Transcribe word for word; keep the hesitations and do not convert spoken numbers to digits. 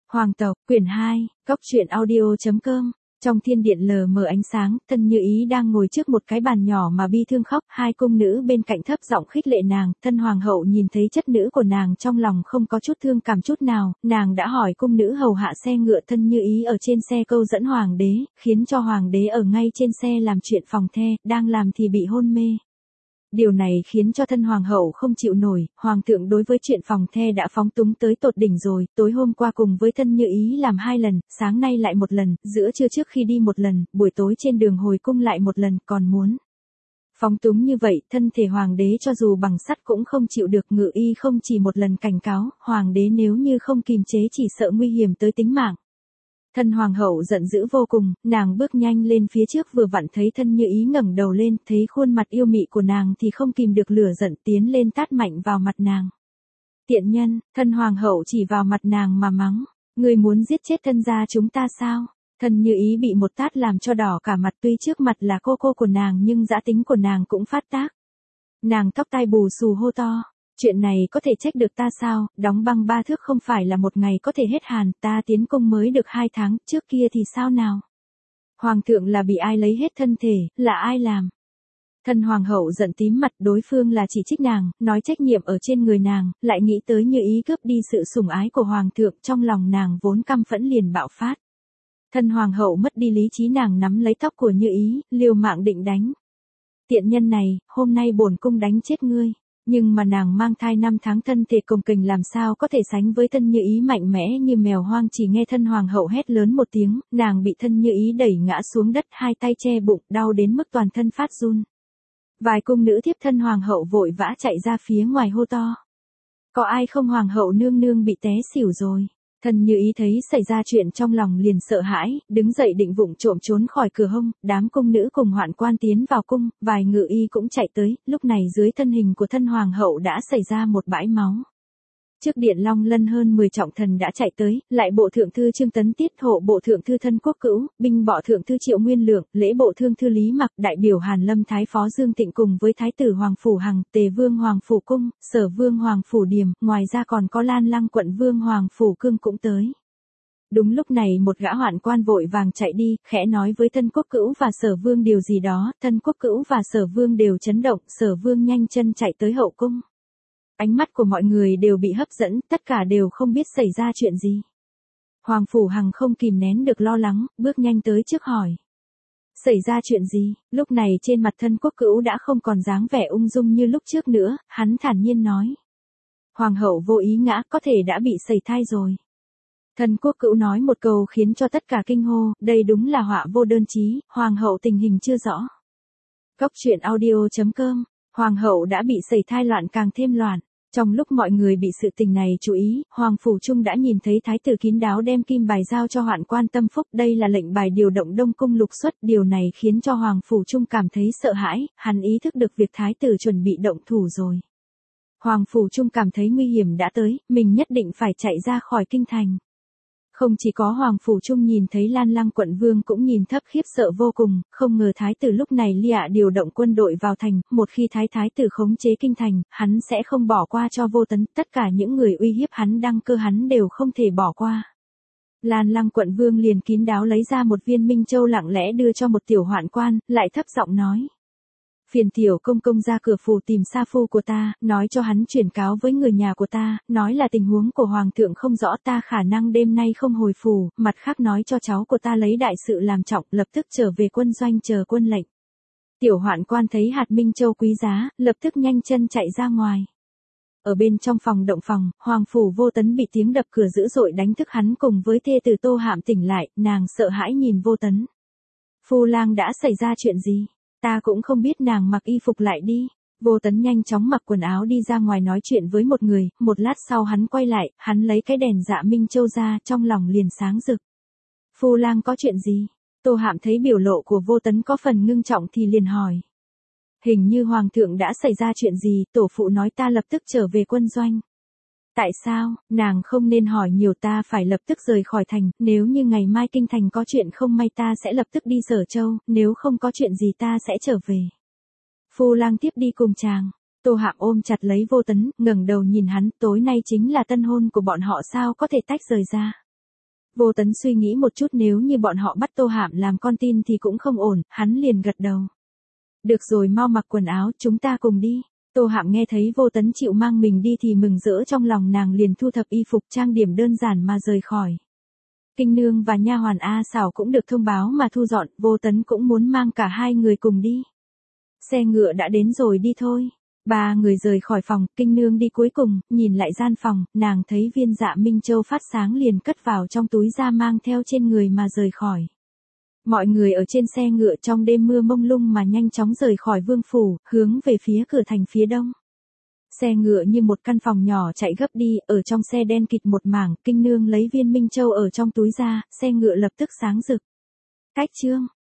Hoàng tộc, quyển hai, cốc truyện audio.com. Trong thiên điện lờ mờ ánh sáng, Thân Như Ý đang ngồi trước một cái bàn nhỏ mà bi thương khóc, hai cung nữ bên cạnh thấp giọng khích lệ nàng, Thân hoàng hậu nhìn thấy chất nữ của nàng trong lòng không có chút thương cảm chút nào, nàng đã hỏi cung nữ hầu hạ xe ngựa Thân Như Ý ở trên xe câu dẫn hoàng đế, khiến cho hoàng đế ở ngay trên xe làm chuyện phòng the, đang làm thì bị hôn mê. Điều này khiến cho Thân hoàng hậu không chịu nổi, hoàng thượng đối với chuyện phòng the đã phóng túng tới tột đỉnh rồi, tối hôm qua cùng với Thân Như Ý làm hai lần, sáng nay lại một lần, giữa trưa trước khi đi một lần, buổi tối trên đường hồi cung lại một lần, còn muốn phóng túng như vậy, thân thể hoàng đế cho dù bằng sắt cũng không chịu được. Ngự y không chỉ một lần cảnh cáo, hoàng đế nếu như không kìm chế chỉ sợ nguy hiểm tới tính mạng. Thân hoàng hậu giận dữ vô cùng, nàng bước nhanh lên phía trước vừa vặn thấy Thân Như Ý ngẩng đầu lên, thấy khuôn mặt yêu mị của nàng thì không kìm được lửa giận tiến lên tát mạnh vào mặt nàng. Tiện nhân, Thân hoàng hậu chỉ vào mặt nàng mà mắng, ngươi muốn giết chết thân gia chúng ta sao? Thân Như Ý bị một tát làm cho đỏ cả mặt, tuy trước mặt là cô cô của nàng nhưng dã tính của nàng cũng phát tác. Nàng tóc tai bù xù hô to. Chuyện này có thể trách được ta sao, đóng băng ba thước không phải là một ngày có thể hết hàn, ta tiến công mới được hai tháng, trước kia thì sao nào? Hoàng thượng là bị ai lấy hết thân thể, là ai làm? Thân hoàng hậu giận tím mặt, đối phương là chỉ trích nàng, nói trách nhiệm ở trên người nàng, lại nghĩ tới Như Ý cướp đi sự sủng ái của hoàng thượng, trong lòng nàng vốn căm phẫn liền bạo phát. Thân hoàng hậu mất đi lý trí, nàng nắm lấy tóc của Như Ý, liều mạng định đánh. Tiện nhân này, hôm nay bổn cung đánh chết ngươi. Nhưng mà nàng mang thai năm tháng, thân thể cồng kềnh làm sao có thể sánh với Thân Như Ý mạnh mẽ như mèo hoang. Chỉ nghe Thân hoàng hậu hét lớn một tiếng, nàng bị Thân Như Ý đẩy ngã xuống đất, hai tay che bụng, đau đến mức toàn thân phát run. Vài cung nữ tiếp Thân hoàng hậu vội vã chạy ra phía ngoài hô to. Có ai không, hoàng hậu nương nương bị té xỉu rồi. Thân Như Ý thấy xảy ra chuyện trong lòng liền sợ hãi, đứng dậy định vụng trộm trốn khỏi cửa hông, đám cung nữ cùng hoạn quan tiến vào cung, vài ngự y cũng chạy tới, lúc này dưới thân hình của Thân hoàng hậu đã xảy ra một bãi máu. Trước điện Long Lân hơn mười trọng thần đã chạy tới, lại bộ thượng thư Trương Tấn Tiết, hộ bộ thượng thư Thân Quốc Cữu, binh bộ thượng thư Triệu Nguyên Lượng, lễ bộ thương thư Lý Mặc, đại biểu Hàn Lâm Thái phó Dương Tịnh cùng với thái tử Hoàng phủ Hằng, Tề Vương Hoàng phủ Cung, Sở Vương Hoàng phủ Điềm, ngoài ra còn có Lan Lăng quận Vương Hoàng phủ Cương cũng tới. Đúng lúc này một gã hoạn quan vội vàng chạy đi, khẽ nói với Thân Quốc Cữu và Sở Vương điều gì đó, Thân Quốc Cữu và Sở Vương đều chấn động, Sở Vương nhanh chân chạy tới hậu cung. Ánh mắt của mọi người đều bị hấp dẫn, tất cả đều không biết xảy ra chuyện gì. Hoàng phủ Hằng không kìm nén được lo lắng, bước nhanh tới trước hỏi. Xảy ra chuyện gì? Lúc này trên mặt Thân Quốc Cữu đã không còn dáng vẻ ung dung như lúc trước nữa, hắn thản nhiên nói. Hoàng hậu vô ý ngã, có thể đã bị sẩy thai rồi. Thân Quốc Cữu nói một câu khiến cho tất cả kinh hô, đây đúng là họa vô đơn chí, hoàng hậu tình hình chưa rõ. Cốc truyện audio.com, hoàng hậu đã bị sẩy thai, loạn càng thêm loạn. Trong lúc mọi người bị sự tình này chú ý, Hoàng phủ Trung đã nhìn thấy thái tử kín đáo đem kim bài giao cho hoạn quan Tâm Phúc, đây là lệnh bài điều động Đông cung lục xuất, điều này khiến cho Hoàng phủ Trung cảm thấy sợ hãi, hắn ý thức được việc thái tử chuẩn bị động thủ rồi. Hoàng phủ Trung cảm thấy nguy hiểm đã tới, mình nhất định phải chạy ra khỏi kinh thành. Không chỉ có Hoàng phủ Trung nhìn thấy, Lan Lăng quận Vương cũng nhìn thấp khiếp sợ vô cùng, không ngờ thái tử lúc này lia điều động quân đội vào thành, một khi thái thái tử khống chế kinh thành, hắn sẽ không bỏ qua cho Vô Tấn, tất cả những người uy hiếp hắn đăng cơ hắn đều không thể bỏ qua. Lan Lăng quận Vương liền kín đáo lấy ra một viên minh châu lặng lẽ đưa cho một tiểu hoạn quan, lại thấp giọng nói. Phiền tiểu công công ra cửa phủ tìm sa phu của ta, nói cho hắn chuyển cáo với người nhà của ta, nói là tình huống của hoàng thượng không rõ, ta khả năng đêm nay không hồi phủ, mặt khác nói cho cháu của ta lấy đại sự làm trọng, lập tức trở về quân doanh chờ quân lệnh. Tiểu hoạn quan thấy hạt minh châu quý giá, lập tức nhanh chân chạy ra ngoài. Ở bên trong phòng động phòng, Hoàng phủ Vô Tấn bị tiếng đập cửa dữ dội đánh thức, hắn cùng với thê tử Tô Hạm tỉnh lại, nàng sợ hãi nhìn Vô Tấn. Phu lang đã xảy ra chuyện gì? Ta cũng không biết, nàng mặc y phục lại đi. Vô Tấn nhanh chóng mặc quần áo đi ra ngoài nói chuyện với một người, một lát sau hắn quay lại, hắn lấy cái đèn dạ minh châu ra, trong lòng liền sáng rực. Phu lang có chuyện gì? Tô Hạm thấy biểu lộ của Vô Tấn có phần ngưng trọng thì liền hỏi. Hình như hoàng thượng đã xảy ra chuyện gì, tổ phụ nói ta lập tức trở về quân doanh. Tại sao, nàng không nên hỏi nhiều, ta phải lập tức rời khỏi thành, nếu như ngày mai kinh thành có chuyện không may ta sẽ lập tức đi Sở Châu, nếu không có chuyện gì ta sẽ trở về. Phu lang tiếp đi cùng chàng. Tô Hạm ôm chặt lấy Vô Tấn, ngẩng đầu nhìn hắn, tối nay chính là tân hôn của bọn họ, sao có thể tách rời ra. Vô Tấn suy nghĩ một chút, nếu như bọn họ bắt Tô Hạm làm con tin thì cũng không ổn, hắn liền gật đầu. Được rồi, mau mặc quần áo, chúng ta cùng đi. Tô Hạm nghe thấy Vô Tấn chịu mang mình đi thì mừng rỡ trong lòng, nàng liền thu thập y phục trang điểm đơn giản mà rời khỏi. Kinh Nương và nha hoàn A Xảo cũng được thông báo mà thu dọn, Vô Tấn cũng muốn mang cả hai người cùng đi. Xe ngựa đã đến rồi, đi thôi. Ba người rời khỏi phòng, Kinh Nương đi cuối cùng, nhìn lại gian phòng, nàng thấy viên Dạ Minh Châu phát sáng liền cất vào trong túi ra mang theo trên người mà rời khỏi. Mọi người ở trên xe ngựa trong đêm mưa mông lung mà nhanh chóng rời khỏi vương phủ, hướng về phía cửa thành phía đông. Xe ngựa như một căn phòng nhỏ chạy gấp đi, ở trong xe đen kịt một mảng, Kinh Nương lấy viên Minh Châu ở trong túi ra, xe ngựa lập tức sáng rực. Cách chương